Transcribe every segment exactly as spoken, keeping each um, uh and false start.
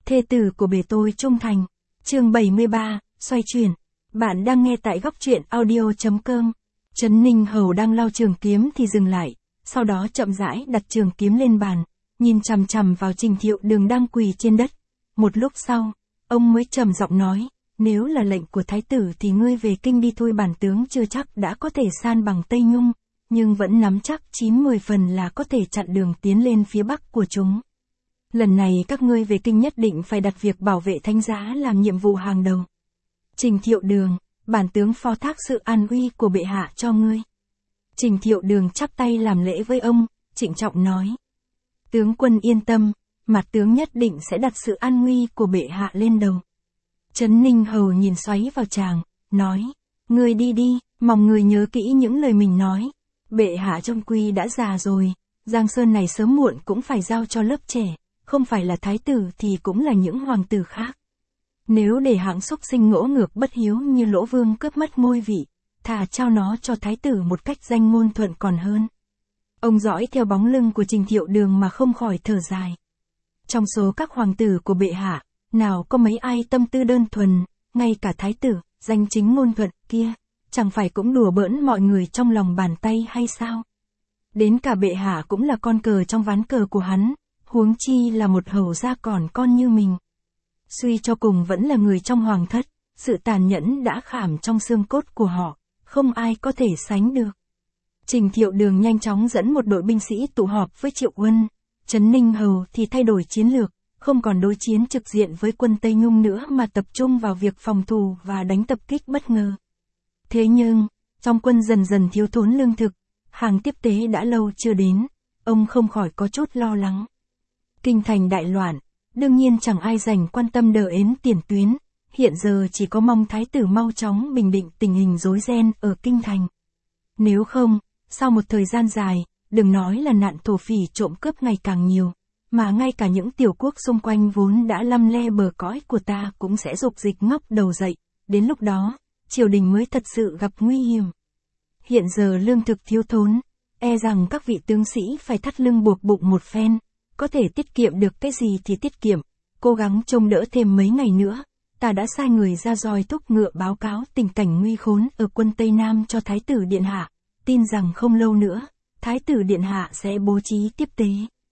Thê tử của bề tôi trung thành. Chương bảy mươi ba, xoay chuyển. Bạn đang nghe tại góc truyện audio chấm com. Trấn Ninh Hầu đang lau trường kiếm thì dừng lại, sau đó chậm rãi đặt trường kiếm lên bàn, nhìn chằm chằm vào Trình Thiệu Đường đang quỳ trên đất. Một lúc sau, ông mới trầm giọng nói, nếu là lệnh của thái tử thì ngươi về kinh đi thôi. Bản tướng chưa chắc đã có thể san bằng Tây Nhung, nhưng vẫn nắm chắc chín mười phần là có thể chặn đường tiến lên phía bắc của chúng. Lần này các ngươi về kinh nhất định phải đặt việc bảo vệ thánh giá làm nhiệm vụ hàng đầu. Trình Thiệu Đường, bản tướng phó thác sự an uy của bệ hạ cho ngươi. Trình Thiệu Đường chắp tay làm lễ với ông, trịnh trọng nói. Tướng quân yên tâm, mặt tướng nhất định sẽ đặt sự an nguy của bệ hạ lên đầu. Trấn Ninh Hầu nhìn xoáy vào chàng, nói, ngươi đi đi, mong ngươi nhớ kỹ những lời mình nói. Bệ hạ trong quy đã già rồi, Giang Sơn này sớm muộn cũng phải giao cho lớp trẻ, không phải là thái tử thì cũng là những hoàng tử khác. Nếu để hạng xúc sinh ngỗ ngược bất hiếu như Lỗ Vương cướp mất ngôi vị, thà trao nó cho thái tử một cách danh ngôn thuận còn hơn. Ông dõi theo bóng lưng của Trình Thiệu Đường mà không khỏi thở dài. Trong số các hoàng tử của bệ hạ, nào có mấy ai tâm tư đơn thuần, ngay cả thái tử, danh chính ngôn thuận kia, chẳng phải cũng đùa bỡn mọi người trong lòng bàn tay hay sao? Đến cả bệ hạ cũng là con cờ trong ván cờ của hắn, huống chi là một hầu gia còn con như mình. Suy cho cùng vẫn là người trong hoàng thất, sự tàn nhẫn đã khảm trong xương cốt của họ, không ai có thể sánh được. Trình Thiệu Đường nhanh chóng dẫn một đội binh sĩ tụ họp với Triệu Uân. Trấn Ninh Hầu thì thay đổi chiến lược, không còn đối chiến trực diện với quân Tây Nhung nữa mà tập trung vào việc phòng thủ và đánh tập kích bất ngờ. Thế nhưng, trong quân dần dần thiếu thốn lương thực, hàng tiếp tế đã lâu chưa đến, ông không khỏi có chút lo lắng. Kinh thành đại loạn, đương nhiên chẳng ai dành quan tâm đờ ến tiền tuyến, hiện giờ chỉ có mong thái tử mau chóng bình định tình hình rối ren ở kinh thành. Nếu không, sau một thời gian dài, đừng nói là nạn thổ phỉ trộm cướp ngày càng nhiều, mà ngay cả những tiểu quốc xung quanh vốn đã lăm le bờ cõi của ta cũng sẽ dục dịch ngóc đầu dậy, đến lúc đó, triều đình mới thật sự gặp nguy hiểm. Hiện giờ lương thực thiếu thốn, e rằng các vị tướng sĩ phải thắt lưng buộc bụng một phen, có thể tiết kiệm được cái gì thì tiết kiệm, cố gắng trông đỡ thêm mấy ngày nữa. Ta đã sai người ra roi thúc ngựa báo cáo tình cảnh nguy khốn ở quân Tây Nam cho Thái tử Điện Hạ, tin rằng không lâu nữa, Thái tử Điện Hạ sẽ bố trí tiếp tế.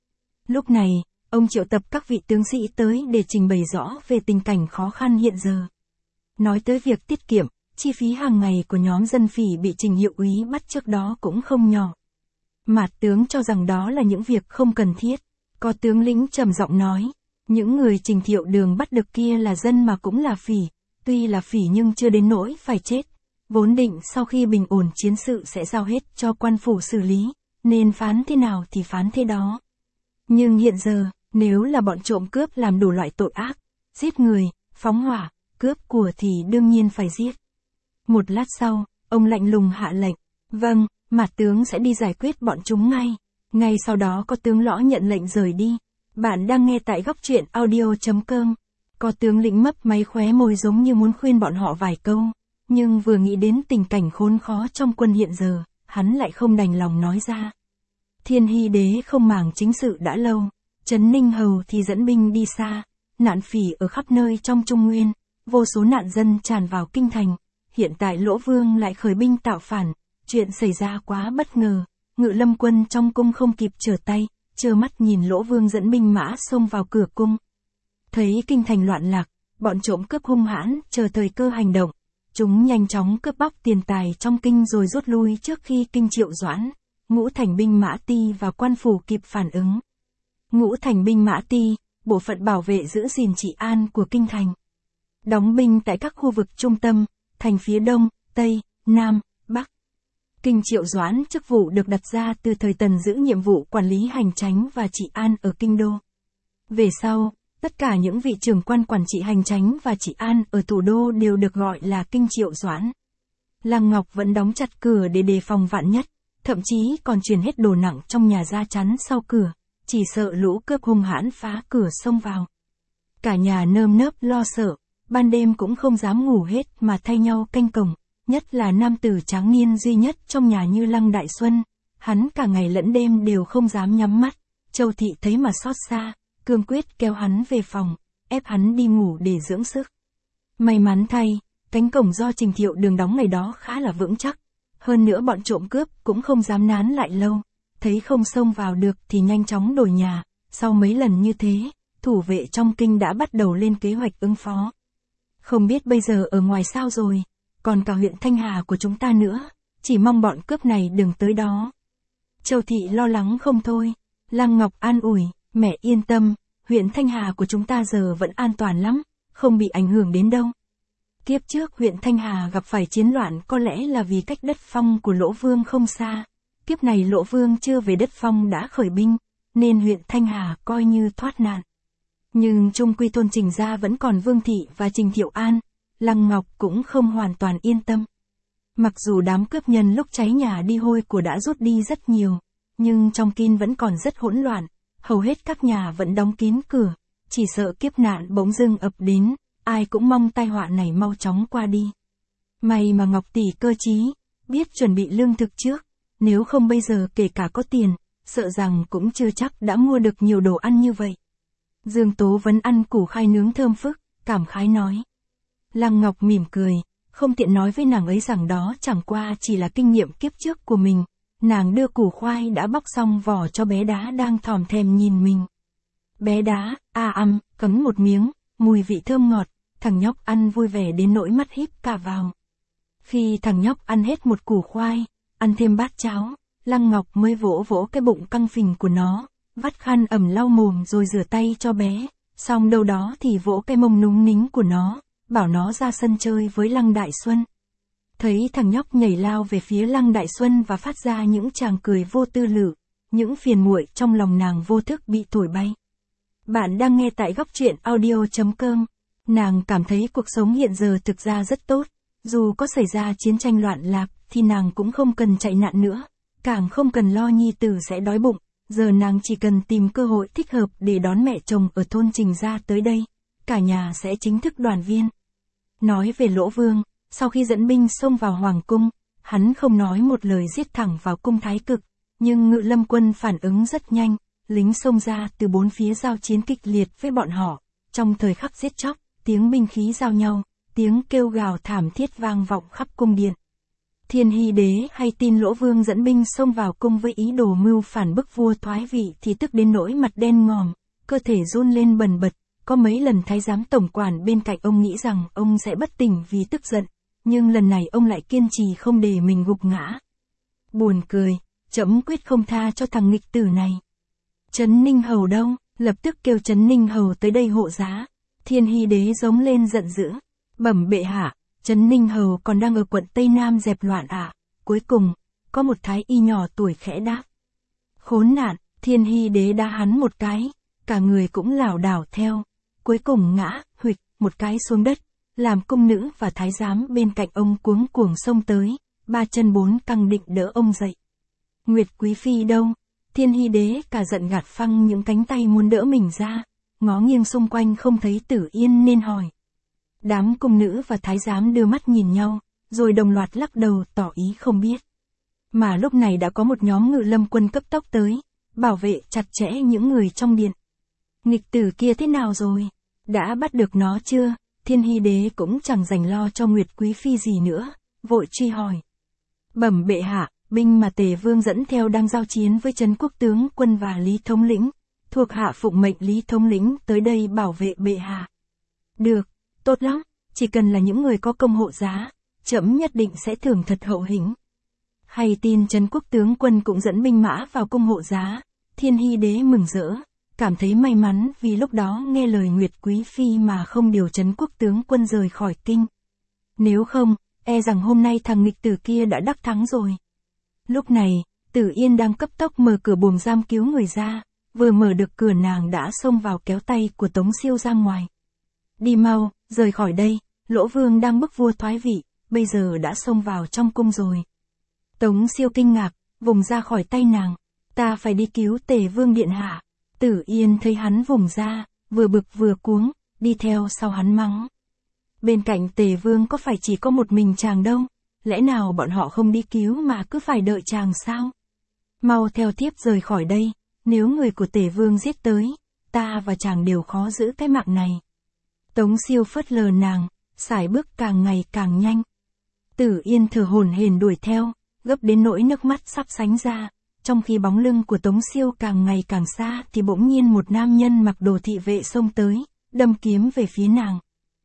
Lúc này, ông triệu tập các vị tướng sĩ tới để trình bày rõ về tình cảnh khó khăn hiện giờ. Nói tới việc tiết kiệm, chi phí hàng ngày của nhóm dân phỉ bị Trình Hiệu Úy bắt trước đó cũng không nhỏ. Mạt tướng cho rằng đó là những việc không cần thiết. Có tướng lĩnh trầm giọng nói, những người Trình Thiệu Đường bắt được kia là dân mà cũng là phỉ, tuy là phỉ nhưng chưa đến nỗi phải chết. Vốn định sau khi bình ổn chiến sự sẽ giao hết cho quan phủ xử lý, nên phán thế nào thì phán thế đó. Nhưng hiện giờ, nếu là bọn trộm cướp làm đủ loại tội ác, giết người, phóng hỏa, cướp của thì đương nhiên phải giết. Một lát sau, ông lạnh lùng hạ lệnh, vâng, Mạt tướng sẽ đi giải quyết bọn chúng ngay. Ngay sau đó có tướng lõ nhận lệnh rời đi. Bạn đang nghe tại góc truyện audio chấm com. Có tướng lĩnh mấp máy khóe môi giống như muốn khuyên bọn họ vài câu, nhưng vừa nghĩ đến tình cảnh khốn khó trong quân hiện giờ, hắn lại không đành lòng nói ra. Thiên Hy đế không màng chính sự đã lâu, Trấn Ninh Hầu thì dẫn binh đi xa, nạn phỉ ở khắp nơi trong Trung Nguyên, vô số nạn dân tràn vào kinh thành. Hiện tại Lỗ Vương lại khởi binh tạo phản, chuyện xảy ra quá bất ngờ. Ngự lâm quân trong cung không kịp trở tay, trơ mắt nhìn Lỗ Vương dẫn binh mã xông vào cửa cung. Thấy kinh thành loạn lạc, bọn trộm cướp hung hãn, chờ thời cơ hành động. Chúng nhanh chóng cướp bóc tiền tài trong kinh rồi rút lui trước khi kinh Triệu Doãn, Ngũ Thành binh Mã Ti và quan phủ kịp phản ứng. Ngũ Thành binh Mã Ti, bộ phận bảo vệ giữ gìn trị an của kinh thành. Đóng binh tại các khu vực trung tâm, thành phía Đông, Tây, Nam, Bắc. Kinh Triệu Doãn chức vụ được đặt ra từ thời Tần giữ nhiệm vụ quản lý hành chánh và trị an ở kinh đô. Về sau, tất cả những vị trưởng quan quản trị hành chánh và trị an ở thủ đô đều được gọi là Kinh Triệu Doãn. Lăng Ngọc vẫn đóng chặt cửa để đề phòng vạn nhất, thậm chí còn chuyển hết đồ nặng trong nhà ra chắn sau cửa, chỉ sợ lũ cướp hung hãn phá cửa xông vào. Cả nhà nơm nớp lo sợ, ban đêm cũng không dám ngủ hết mà thay nhau canh cổng. Nhất là nam tử tráng niên duy nhất trong nhà như Lăng Đại Xuân, hắn cả ngày lẫn đêm đều không dám nhắm mắt. Châu Thị thấy mà xót xa, cương quyết kéo hắn về phòng, ép hắn đi ngủ để dưỡng sức. May mắn thay, cánh cổng do Trình Thiệu Đường đóng ngày đó khá là vững chắc. Hơn nữa bọn trộm cướp cũng không dám nán lại lâu, thấy không xông vào được thì nhanh chóng đổi nhà. Sau mấy lần như thế, thủ vệ trong kinh đã bắt đầu lên kế hoạch ứng phó. Không biết bây giờ ở ngoài sao rồi, còn cả huyện Thanh Hà của chúng ta nữa, chỉ mong bọn cướp này đừng tới đó. Châu Thị lo lắng không thôi, Lăng Ngọc an ủi, mẹ yên tâm, huyện Thanh Hà của chúng ta giờ vẫn an toàn lắm, không bị ảnh hưởng đến đâu. Kiếp trước huyện Thanh Hà gặp phải chiến loạn có lẽ là vì cách đất phong của Lỗ Vương không xa. Kiếp này Lỗ Vương chưa về đất phong đã khởi binh, nên huyện Thanh Hà coi như thoát nạn. Nhưng chung quy thôn Trình gia vẫn còn Vương Thị và Trình Thiệu An, Lăng Ngọc cũng không hoàn toàn yên tâm. Mặc dù đám cướp nhân lúc cháy nhà đi hôi của đã rút đi rất nhiều, nhưng trong kinh vẫn còn rất hỗn loạn, hầu hết các nhà vẫn đóng kín cửa, chỉ sợ kiếp nạn bỗng dưng ập đến, ai cũng mong tai họa này mau chóng qua đi. May mà Ngọc tỷ cơ trí, biết chuẩn bị lương thực trước, nếu không bây giờ kể cả có tiền, sợ rằng cũng chưa chắc đã mua được nhiều đồ ăn như vậy. Dương Tố vẫn ăn củ khai nướng thơm phức, cảm khái nói. Lăng Ngọc mỉm cười, không tiện nói với nàng ấy rằng đó chẳng qua chỉ là kinh nghiệm kiếp trước của mình. Nàng đưa củ khoai đã bóc xong vỏ cho bé Đá đang thòm thèm nhìn mình. Bé Đá, a ăm, cắn một miếng, mùi vị thơm ngọt, thằng nhóc ăn vui vẻ đến nỗi mắt híp cả vào. Khi thằng nhóc ăn hết một củ khoai, ăn thêm bát cháo, Lăng Ngọc mới vỗ vỗ cái bụng căng phình của nó, vắt khăn ẩm lau mồm rồi rửa tay cho bé, xong đâu đó thì vỗ cái mông núng nính của nó, bảo nó ra sân chơi với Lăng Đại Xuân. Thấy thằng nhóc nhảy lao về phía Lăng Đại Xuân và phát ra những tràng cười vô tư lự, những phiền muội trong lòng nàng vô thức bị thổi bay. Bạn đang nghe tại góc truyện audio chấm com. Nàng cảm thấy cuộc sống hiện giờ thực ra rất tốt, dù có xảy ra chiến tranh loạn lạc thì nàng cũng không cần chạy nạn nữa, càng không cần lo nhi tử sẽ đói bụng, giờ nàng chỉ cần tìm cơ hội thích hợp để đón mẹ chồng ở thôn Trình gia tới đây, cả nhà sẽ chính thức đoàn viên. Nói về Lỗ Vương, sau khi dẫn binh xông vào hoàng cung, hắn không nói một lời giết thẳng vào cung Thái Cực, nhưng Ngự Lâm quân phản ứng rất nhanh, lính xông ra từ bốn phía giao chiến kịch liệt với bọn họ, trong thời khắc giết chóc, tiếng binh khí giao nhau, tiếng kêu gào thảm thiết vang vọng khắp cung điện. Thiên Hy đế hay tin Lỗ Vương dẫn binh xông vào cung với ý đồ mưu phản bức vua thoái vị thì tức đến nỗi mặt đen ngòm, cơ thể run lên bần bật, có mấy lần thái giám tổng quản bên cạnh ông nghĩ rằng ông sẽ bất tỉnh vì tức giận, nhưng lần này ông lại kiên trì không để mình gục ngã. Buồn cười, trẫm quyết không tha cho thằng nghịch tử này. Trấn Ninh Hầu đâu, lập tức kêu Trấn Ninh Hầu tới đây hộ giá. Thiên Hy đế giống lên giận dữ, bẩm bệ hạ, Trấn Ninh Hầu còn đang ở quận Tây Nam dẹp loạn ạ. À. Cuối cùng, có một thái y nhỏ tuổi khẽ đáp. Khốn nạn, Thiên Hy đế đá hắn một cái, cả người cũng lảo đảo theo, cuối cùng ngã, huỵch, một cái xuống đất, làm cung nữ và thái giám bên cạnh ông cuống cuồng xông tới, ba chân bốn căng định đỡ ông dậy. Nguyệt Quý Phi đâu? Thiên Hy đế cả giận gạt phăng những cánh tay muốn đỡ mình ra, ngó nghiêng xung quanh không thấy Tử Yên nên hỏi. Đám cung nữ và thái giám đưa mắt nhìn nhau, rồi đồng loạt lắc đầu tỏ ý không biết. Mà lúc này đã có một nhóm Ngự Lâm quân cấp tốc tới, bảo vệ chặt chẽ những người trong điện. Nghịch tử kia thế nào rồi? Đã bắt được nó chưa? Thiên Hy đế cũng chẳng dành lo cho Nguyệt Quý Phi gì nữa, vội truy hỏi. Bẩm bệ hạ, binh mà Tề Vương dẫn theo đang giao chiến với Trấn Quốc tướng quân và Lý thống lĩnh, thuộc hạ phụng mệnh Lý thống lĩnh tới đây bảo vệ bệ hạ. Được, tốt lắm, chỉ cần là những người có công hộ giá, trẫm nhất định sẽ thưởng thật hậu hĩnh. Hay tin Trấn Quốc tướng quân cũng dẫn binh mã vào cung hộ giá, Thiên Hy đế mừng rỡ, cảm thấy may mắn vì lúc đó nghe lời Nguyệt Quý Phi mà không điều Trấn Quốc tướng quân rời khỏi kinh. Nếu không, e rằng hôm nay thằng nghịch tử kia đã đắc thắng rồi. Lúc này, Tử Yên đang cấp tốc mở cửa buồng giam cứu người ra, vừa mở được cửa nàng đã xông vào kéo tay của Tống Siêu ra ngoài. Đi mau, rời khỏi đây, Lỗ Vương đang bức vua thoái vị, bây giờ đã xông vào trong cung rồi. Tống Siêu kinh ngạc, vùng ra khỏi tay nàng, ta phải đi cứu Tề Vương điện hạ. Tử Yên thấy hắn vùng ra, vừa bực vừa cuống, đi theo sau hắn mắng. Bên cạnh Tề Vương có phải chỉ có một mình chàng đâu, lẽ nào bọn họ không đi cứu mà cứ phải đợi chàng sao? Mau theo thiếp rời khỏi đây, nếu người của Tề Vương giết tới, ta và chàng đều khó giữ cái mạng này, Tống Siêu phớt lờ nàng, sải bước càng ngày càng nhanh. Tử Yên thở hổn hển đuổi theo, gấp đến nỗi nước mắt sắp sánh ra. Trong khi bóng lưng của Tống Siêu càng ngày càng xa thì bỗng nhiên một nam nhân mặc đồ thị vệ xông tới, đâm kiếm về phía nàng.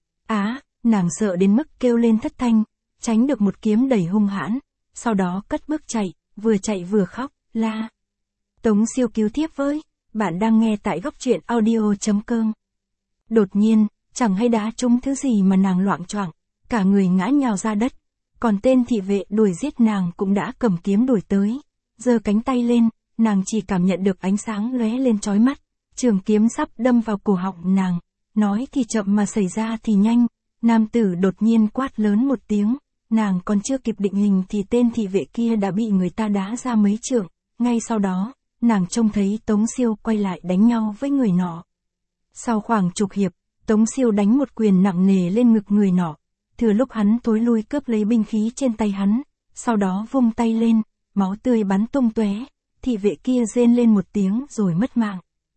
Á, nàng sợ đến mức kêu lên thất thanh, tránh được một kiếm đầy hung hãn, sau đó cất bước chạy, vừa chạy vừa khóc, la. Tống Siêu cứu tiếp với, bạn đang nghe tại góc truyện audio chấm com. Đột nhiên, chẳng hay đá trúng thứ gì mà nàng loạng choạng, cả người ngã nhào ra đất, còn tên thị vệ đuổi giết nàng cũng đã cầm kiếm đuổi tới. Giơ cánh tay lên, nàng chỉ cảm nhận được ánh sáng lóe lên chói mắt, trường kiếm sắp đâm vào cổ họng nàng, nói thì chậm mà xảy ra thì nhanh, nam tử đột nhiên quát lớn một tiếng, nàng còn chưa kịp định hình thì tên thị vệ kia đã bị người ta đá ra mấy trượng, ngay sau đó, nàng trông thấy Tống Siêu quay lại đánh nhau với người nọ. Sau khoảng chục hiệp, Tống Siêu đánh một quyền nặng nề lên ngực người nọ, thừa lúc hắn thối lui cướp lấy binh khí trên tay hắn, sau đó vung tay lên. Máu tươi bắn tung tóe, thị vệ kia rên lên một tiếng rồi mất mạng.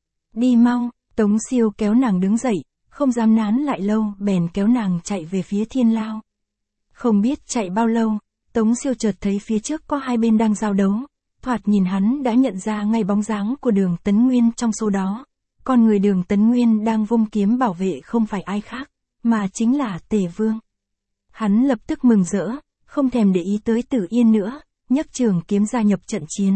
Đi mau, Tống Siêu kéo nàng đứng dậy, không dám nán lại lâu, bèn kéo nàng chạy về phía Thiên Lao. Không biết chạy bao lâu, Tống Siêu chợt thấy phía trước có hai bên đang giao đấu, thoạt nhìn hắn đã nhận ra ngay bóng dáng của Đường Tấn Nguyên trong số đó. Con người Đường Tấn Nguyên đang vung kiếm bảo vệ không phải ai khác, mà chính là Tề Vương. Hắn lập tức mừng rỡ, không thèm để ý tới Tử Yên nữa, nhấc trường kiếm gia nhập trận chiến.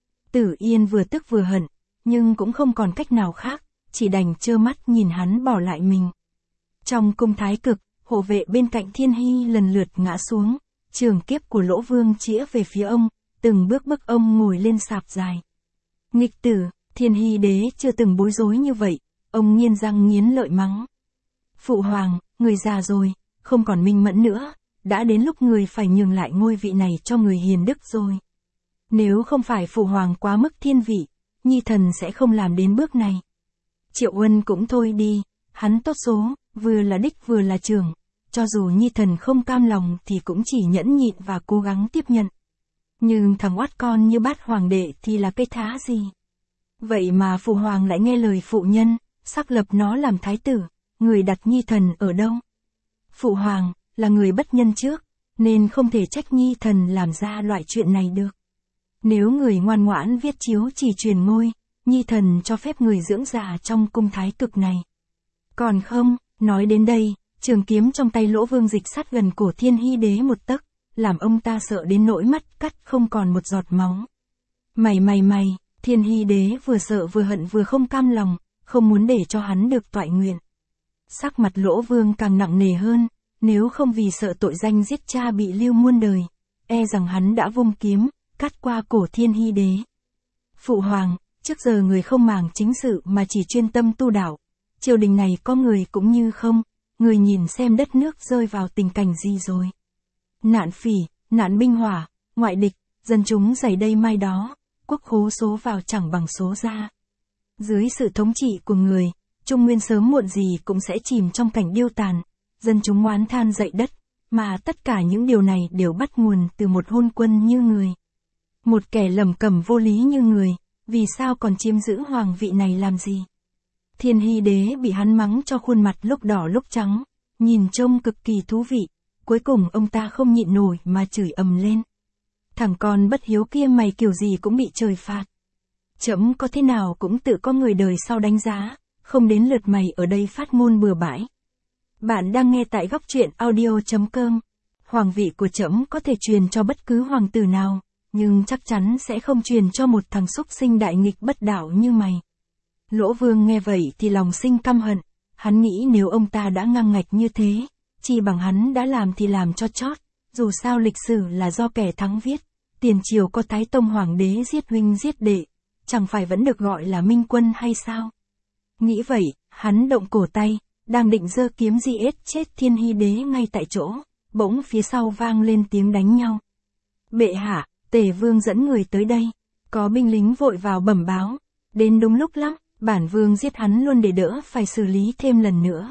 Tử Yên vừa tức vừa hận, nhưng cũng không còn cách nào khác, chỉ đành trơ mắt nhìn hắn bỏ lại mình. Trong cung thái cực, hộ vệ bên cạnh Thiên Hy lần lượt ngã xuống, trường kiếp của Lỗ Vương chĩa về phía ông, từng bước bức ông ngồi lên sạp dài. Nghịch tử, Thiên Hy đế chưa từng bối rối như vậy, ông nghiến răng nghiến lợi mắng. Phụ hoàng, người già rồi, không còn minh mẫn nữa. Đã đến lúc người phải nhường lại ngôi vị này cho người hiền đức rồi. Nếu không phải phụ hoàng quá mức thiên vị, Nhi thần sẽ không làm đến bước này. Triệu Uân cũng thôi đi, hắn tốt số, vừa là đích vừa là trưởng, cho dù Nhi thần không cam lòng thì cũng chỉ nhẫn nhịn và cố gắng tiếp nhận. Nhưng thằng oát con như Bát hoàng đệ thì là cái thá gì? Vậy mà phụ hoàng lại nghe lời phụ nhân, xác lập nó làm thái tử, người đặt Nhi thần ở đâu? Phụ hoàng là người bất nhân trước, nên không thể trách Nhi thần làm ra loại chuyện này được. Nếu người ngoan ngoãn viết chiếu chỉ truyền ngôi, Nhi thần cho phép người dưỡng già trong cung thái cực này. Còn không, nói đến đây, trường kiếm trong tay Lỗ Vương dịch sát gần cổ Thiên Hy đế một tấc, làm ông ta sợ đến nỗi mắt cắt không còn một giọt máu. Mày mày mày, Thiên Hy đế vừa sợ vừa hận vừa không cam lòng, không muốn để cho hắn được toại nguyện. Sắc mặt Lỗ Vương càng nặng nề hơn. Nếu không vì sợ tội danh giết cha bị lưu muôn đời, e rằng hắn đã vung kiếm, cắt qua cổ Thiên Hy đế. Phụ hoàng, trước giờ người không màng chính sự mà chỉ chuyên tâm tu đạo, triều đình này có người cũng như không, người nhìn xem đất nước rơi vào tình cảnh gì rồi. Nạn phỉ, nạn binh hỏa, ngoại địch, dân chúng dày đây mai đó, quốc khố số vào chẳng bằng số ra. Dưới sự thống trị của người, Trung Nguyên sớm muộn gì cũng sẽ chìm trong cảnh điêu tàn. Dân chúng oán than dậy đất, mà tất cả những điều này đều bắt nguồn từ một hôn quân như người. Một kẻ lầm cầm vô lý như người, vì sao còn chiếm giữ hoàng vị này làm gì? Thiên Hy đế bị hắn mắng cho khuôn mặt lúc đỏ lúc trắng, nhìn trông cực kỳ thú vị, cuối cùng ông ta không nhịn nổi mà chửi ầm lên. Thằng con bất hiếu kia mày kiểu gì cũng bị trời phạt. Trẫm có thế nào cũng tự có người đời sau đánh giá, không đến lượt mày ở đây phát ngôn bừa bãi. Bạn đang nghe tại góc truyện audio chấm com. Hoàng vị của trẫm có thể truyền cho bất cứ hoàng tử nào, nhưng chắc chắn sẽ không truyền cho một thằng xúc sinh đại nghịch bất đạo như mày. Lỗ Vương nghe vậy thì lòng sinh căm hận, hắn nghĩ nếu ông ta đã ngang ngạch như thế, chi bằng hắn đã làm thì làm cho chót, dù sao lịch sử là do kẻ thắng viết, tiền triều có Thái Tông Hoàng đế giết huynh giết đệ, chẳng phải vẫn được gọi là minh quân hay sao? Nghĩ vậy, hắn động cổ tay. Đang định giơ kiếm giết chết Thiên Hy đế ngay tại chỗ, bỗng phía sau vang lên tiếng đánh nhau. Bệ hạ, Tề Vương dẫn người tới đây, có binh lính vội vào bẩm báo, đến đúng lúc lắm, bản vương giết hắn luôn để đỡ phải xử lý thêm lần nữa.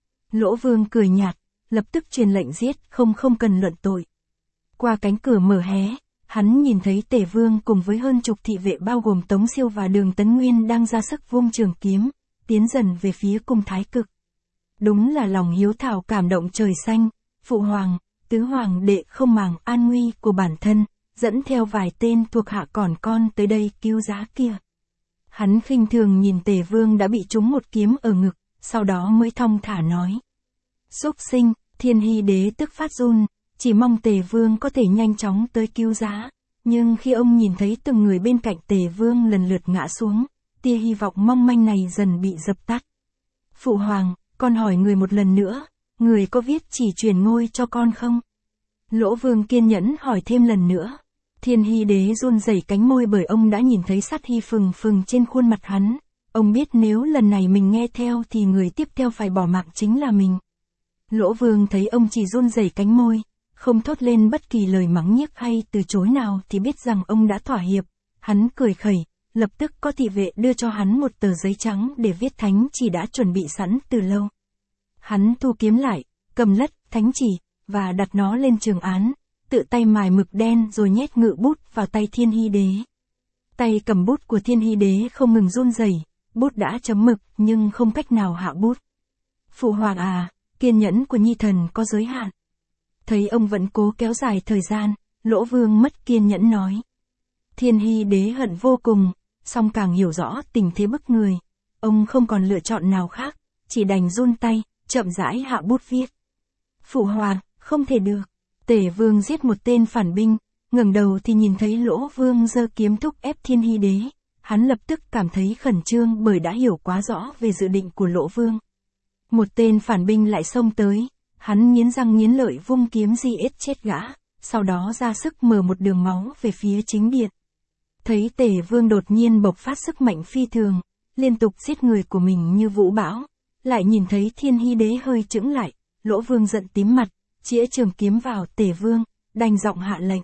Lỗ Vương cười nhạt, lập tức truyền lệnh giết, không không cần luận tội. Qua cánh cửa mở hé, hắn nhìn thấy Tề Vương cùng với hơn chục thị vệ bao gồm Tống Siêu và Đường Tấn Nguyên đang ra sức vung trường kiếm, tiến dần về phía cung thái cực. Đúng là lòng hiếu thảo cảm động trời xanh, phụ hoàng, tứ hoàng đệ không màng an nguy của bản thân, dẫn theo vài tên thuộc hạ còn con tới đây cứu giá kia. Hắn khinh thường nhìn Tề Vương đã bị trúng một kiếm ở ngực, sau đó mới thong thả nói. Súc sinh, Thiên Hy đế tức phát run, chỉ mong Tề Vương có thể nhanh chóng tới cứu giá. Nhưng khi ông nhìn thấy từng người bên cạnh Tề Vương lần lượt ngã xuống, tia hy vọng mong manh này dần bị dập tắt. Phụ hoàng, con hỏi người một lần nữa, người có viết chỉ truyền ngôi cho con không? Lỗ Vương kiên nhẫn hỏi thêm lần nữa. Thiên Hy đế run rẩy cánh môi bởi ông đã nhìn thấy sát hy phừng phừng trên khuôn mặt hắn. Ông biết nếu lần này mình nghe theo thì người tiếp theo phải bỏ mạng chính là mình. Lỗ Vương thấy ông chỉ run rẩy cánh môi, không thốt lên bất kỳ lời mắng nhiếc hay từ chối nào thì biết rằng ông đã thỏa hiệp. Hắn cười khẩy, lập tức có thị vệ đưa cho hắn một tờ giấy trắng để viết thánh chỉ đã chuẩn bị sẵn từ lâu. Hắn thu kiếm lại, cầm lất, thánh chỉ, và đặt nó lên trường án, tự tay mài mực đen rồi nhét ngự bút vào tay Thiên Hy đế. Tay cầm bút của Thiên Hy đế không ngừng run rẩy, bút đã chấm mực nhưng không cách nào hạ bút. Phụ hoàng à, kiên nhẫn của nhi thần có giới hạn. Thấy ông vẫn cố kéo dài thời gian, Lỗ Vương mất kiên nhẫn nói. Thiên Hy đế hận vô cùng, song càng hiểu rõ tình thế bức người. Ông không còn lựa chọn nào khác, chỉ đành run tay, chậm rãi hạ bút viết. Phụ hoàng, không thể được. Tề Vương giết một tên phản binh, ngẩng đầu thì nhìn thấy Lỗ Vương giơ kiếm thúc ép Thiên Hy đế. Hắn lập tức cảm thấy khẩn trương bởi đã hiểu quá rõ về dự định của Lỗ Vương. Một tên phản binh lại xông tới, hắn nghiến răng nghiến lợi vung kiếm di ết chết gã, sau đó ra sức mở một đường máu về phía chính điện. Thấy Tề Vương đột nhiên bộc phát sức mạnh phi thường, liên tục giết người của mình như vũ bão, lại nhìn thấy Thiên Hy đế hơi chững lại, Lỗ Vương giận tím mặt, chĩa trường kiếm vào Tề Vương, đành giọng hạ lệnh.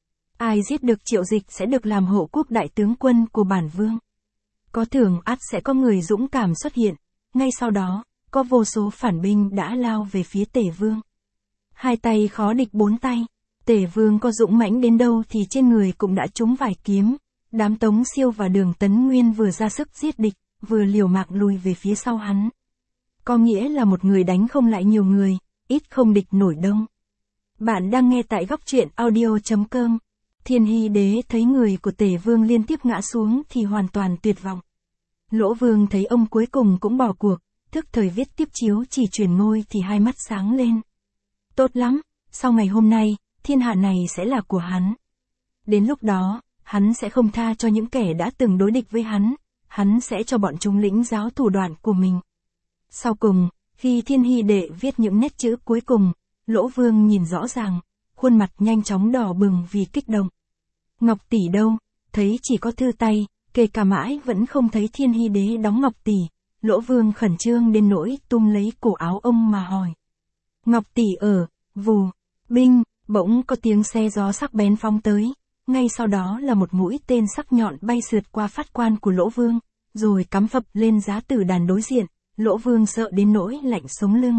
Ai giết được Triệu Dịch sẽ được làm hộ quốc đại tướng quân của bản vương. Có thưởng ắt sẽ có người dũng cảm xuất hiện, ngay sau đó, có vô số phản binh đã lao về phía Tề Vương. Hai tay khó địch bốn tay, Tề Vương có dũng mãnh đến đâu thì trên người cũng đã trúng vài kiếm. Đám Tống Siêu và Đường Tấn Nguyên vừa ra sức giết địch, vừa liều mạng lùi về phía sau hắn. Có nghĩa là một người đánh không lại nhiều người, ít không địch nổi đông. Bạn đang nghe tại góc truyện audio chấm com. Thiên Hy đế thấy người của Tề Vương liên tiếp ngã xuống thì hoàn toàn tuyệt vọng. Lỗ Vương thấy ông cuối cùng cũng bỏ cuộc, thức thời viết tiếp chiếu chỉ truyền ngôi thì hai mắt sáng lên. Tốt lắm, sau ngày hôm nay, thiên hạ này sẽ là của hắn. Đến lúc đó, hắn sẽ không tha cho những kẻ đã từng đối địch với hắn, hắn sẽ cho bọn chúng lĩnh giáo thủ đoạn của mình. Sau cùng, khi Thiên Hy đệ viết những nét chữ cuối cùng, Lỗ Vương nhìn rõ ràng, khuôn mặt nhanh chóng đỏ bừng vì kích động. Ngọc tỷ đâu, thấy chỉ có thư tay, kể cả mãi vẫn không thấy Thiên Hy đế đóng ngọc tỷ, Lỗ Vương khẩn trương đến nỗi tung lấy cổ áo ông mà hỏi. Ngọc tỷ ở, vù, binh, bỗng có tiếng xe gió sắc bén phóng tới. Ngay sau đó là một mũi tên sắc nhọn bay sượt qua phát quan của Lỗ Vương, rồi cắm phập lên giá tử đàn đối diện, Lỗ Vương sợ đến nỗi lạnh sống lưng.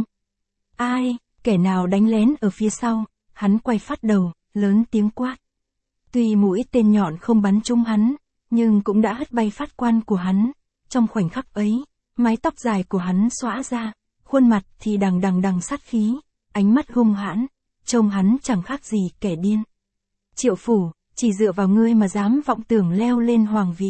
Ai, kẻ nào đánh lén ở phía sau, hắn quay phát đầu, lớn tiếng quát. Tuy mũi tên nhọn không bắn trúng hắn, nhưng cũng đã hất bay phát quan của hắn. Trong khoảnh khắc ấy, mái tóc dài của hắn xõa ra, khuôn mặt thì đằng đằng đằng sát khí, ánh mắt hung hãn, trông hắn chẳng khác gì kẻ điên. Triệu Phủ, chỉ dựa vào ngươi mà dám vọng tưởng leo lên hoàng vị.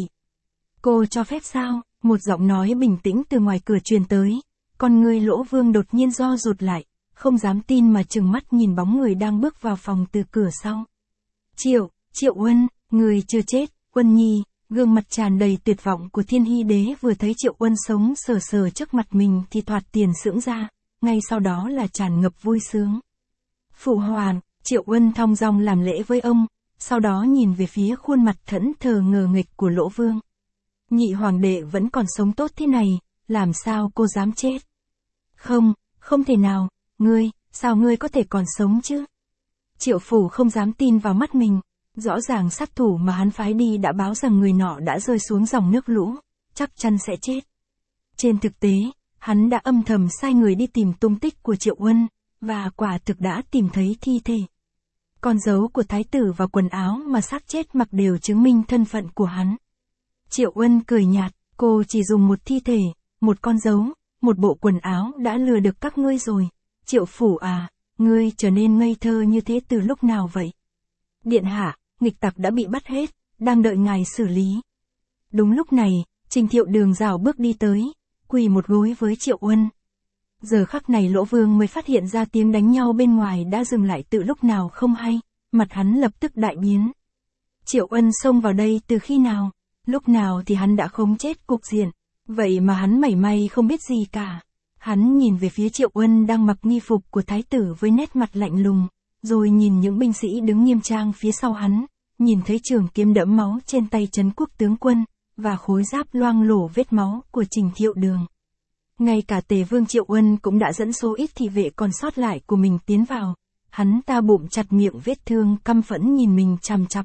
Cô cho phép sao? Một giọng nói bình tĩnh từ ngoài cửa truyền tới. Con ngươi Lỗ Vương đột nhiên do rụt lại, không dám tin mà trừng mắt nhìn bóng người đang bước vào phòng từ cửa sau. Triệu, Triệu Uân, người chưa chết, Uân Nhi. Gương mặt tràn đầy tuyệt vọng của Thiên Hy đế vừa thấy Triệu Uân sống sờ sờ trước mặt mình thì thoạt tiền sững ra, ngay sau đó là tràn ngập vui sướng. Phụ hoàng, Triệu Uân thong dong làm lễ với ông, sau đó nhìn về phía khuôn mặt thẫn thờ ngờ nghịch của Lỗ Vương. Nhị hoàng đệ vẫn còn sống tốt thế này, làm sao cô dám chết? Không, không thể nào, ngươi, sao ngươi có thể còn sống chứ? Triệu Phủ không dám tin vào mắt mình. Rõ ràng sát thủ mà hắn phái đi đã báo rằng người nọ đã rơi xuống dòng nước lũ, chắc chắn sẽ chết. Trên thực tế, hắn đã âm thầm sai người đi tìm tung tích của Triệu Uân, và quả thực đã tìm thấy thi thể. Con dấu của thái tử và quần áo mà xác chết mặc đều chứng minh thân phận của hắn. Triệu Uân cười nhạt, cô chỉ dùng một thi thể, một con dấu, một bộ quần áo đã lừa được các ngươi rồi. Triệu phủ à, ngươi trở nên ngây thơ như thế từ lúc nào vậy? Điện hạ, nghịch tặc đã bị bắt hết, đang đợi ngài xử lý. Đúng lúc này, Trình Thiệu Đường rảo bước đi tới, quỳ một gối với Triệu Uân. Giờ khắc này Lỗ Vương mới phát hiện ra tiếng đánh nhau bên ngoài đã dừng lại từ lúc nào không hay, mặt hắn lập tức đại biến. Triệu Uân xông vào đây từ khi nào? Lúc nào thì hắn đã khống chết cục diện, vậy mà hắn mảy may không biết gì cả. Hắn nhìn về phía Triệu Uân đang mặc nghi phục của thái tử với nét mặt lạnh lùng, rồi nhìn những binh sĩ đứng nghiêm trang phía sau hắn, nhìn thấy trường kiếm đẫm máu trên tay Trấn Quốc tướng quân, và khối giáp loang lổ vết máu của Trình Thiệu Đường. Ngay cả Tề Vương Triệu Uân cũng đã dẫn số ít thị vệ còn sót lại của mình tiến vào. Hắn ta bụm chặt miệng vết thương, căm phẫn nhìn mình chằm chằm.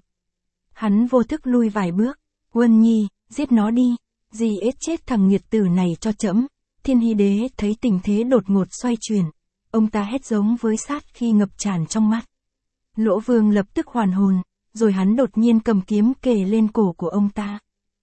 Hắn vô thức lui vài bước. Uân nhi, giết nó đi, dì ết chết thằng nghiệt tử này cho trẫm. Thiên Hy Đế thấy tình thế đột ngột xoay chuyển, ông ta hét giống với sát khi ngập tràn trong mắt. Lỗ Vương lập tức hoàn hồn, rồi hắn đột nhiên cầm kiếm kề lên cổ của ông ta.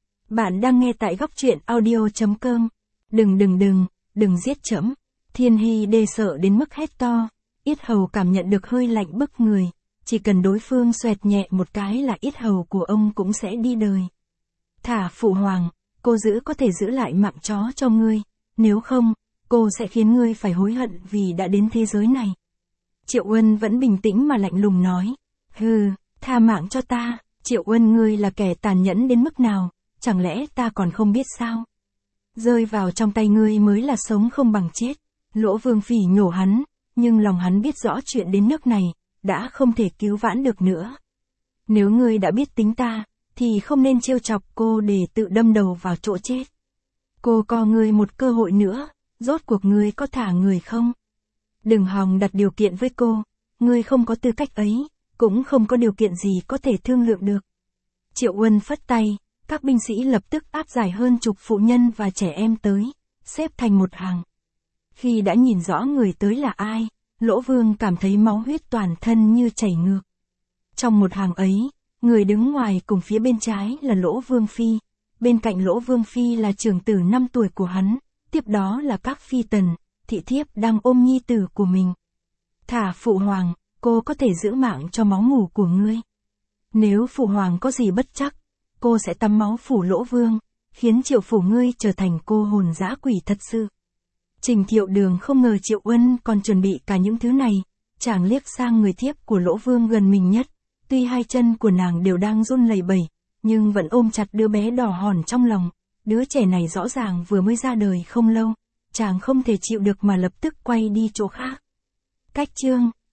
Bạn đang nghe tại góc truyện audio chấm com. Đừng đừng đừng, đừng giết trẫm. Thiên Hy Đế sợ đến mức hét to, yết hầu cảm nhận được hơi lạnh bức người, chỉ cần đối phương xoẹt nhẹ một cái là yết hầu của ông cũng sẽ đi đời. Thả phụ hoàng, cô giữ có thể giữ lại mạng chó cho ngươi, nếu không, cô sẽ khiến ngươi phải hối hận vì đã đến thế giới này. Triệu Uân vẫn bình tĩnh mà lạnh lùng nói, hừ, tha mạng cho ta. Triệu Uân, ngươi là kẻ tàn nhẫn đến mức nào, chẳng lẽ ta còn không biết sao? Rơi vào trong tay ngươi mới là sống không bằng chết. Lỗ Vương phỉ nhổ hắn, nhưng lòng hắn biết rõ chuyện đến nước này, đã không thể cứu vãn được nữa. Nếu ngươi đã biết tính ta, thì không nên trêu chọc cô để tự đâm đầu vào chỗ chết. Cô co ngươi một cơ hội nữa, rốt cuộc ngươi có thả người không? Đừng hòng đặt điều kiện với cô, ngươi không có tư cách ấy, cũng không có điều kiện gì có thể thương lượng được. Triệu Uân phất tay, các binh sĩ lập tức áp giải hơn chục phụ nhân và trẻ em tới, xếp thành một hàng. Khi đã nhìn rõ người tới là ai, Lỗ Vương cảm thấy máu huyết toàn thân như chảy ngược. Trong một hàng ấy, người đứng ngoài cùng phía bên trái là Lỗ Vương Phi, bên cạnh Lỗ Vương Phi là trưởng tử năm tuổi của hắn, tiếp đó là các phi tần, thị thiếp đang ôm nhi tử của mình. Thả phụ hoàng, cô có thể giữ mạng cho máu mủ của ngươi. Nếu phụ hoàng có gì bất chắc, cô sẽ tắm máu phủ Lỗ Vương, khiến Triệu phủ ngươi trở thành cô hồn dã quỷ thật sự. Trình Thiệu Đường không ngờ Triệu Uân còn chuẩn bị cả những thứ này, chàng liếc sang người thiếp của Lỗ Vương gần mình nhất, tuy hai chân của nàng đều đang run lẩy bẩy, nhưng vẫn ôm chặt đứa bé đỏ hòn trong lòng. Đứa trẻ này rõ ràng vừa mới ra đời không lâu, chàng không thể chịu được mà lập tức quay đi chỗ khác. Cách chương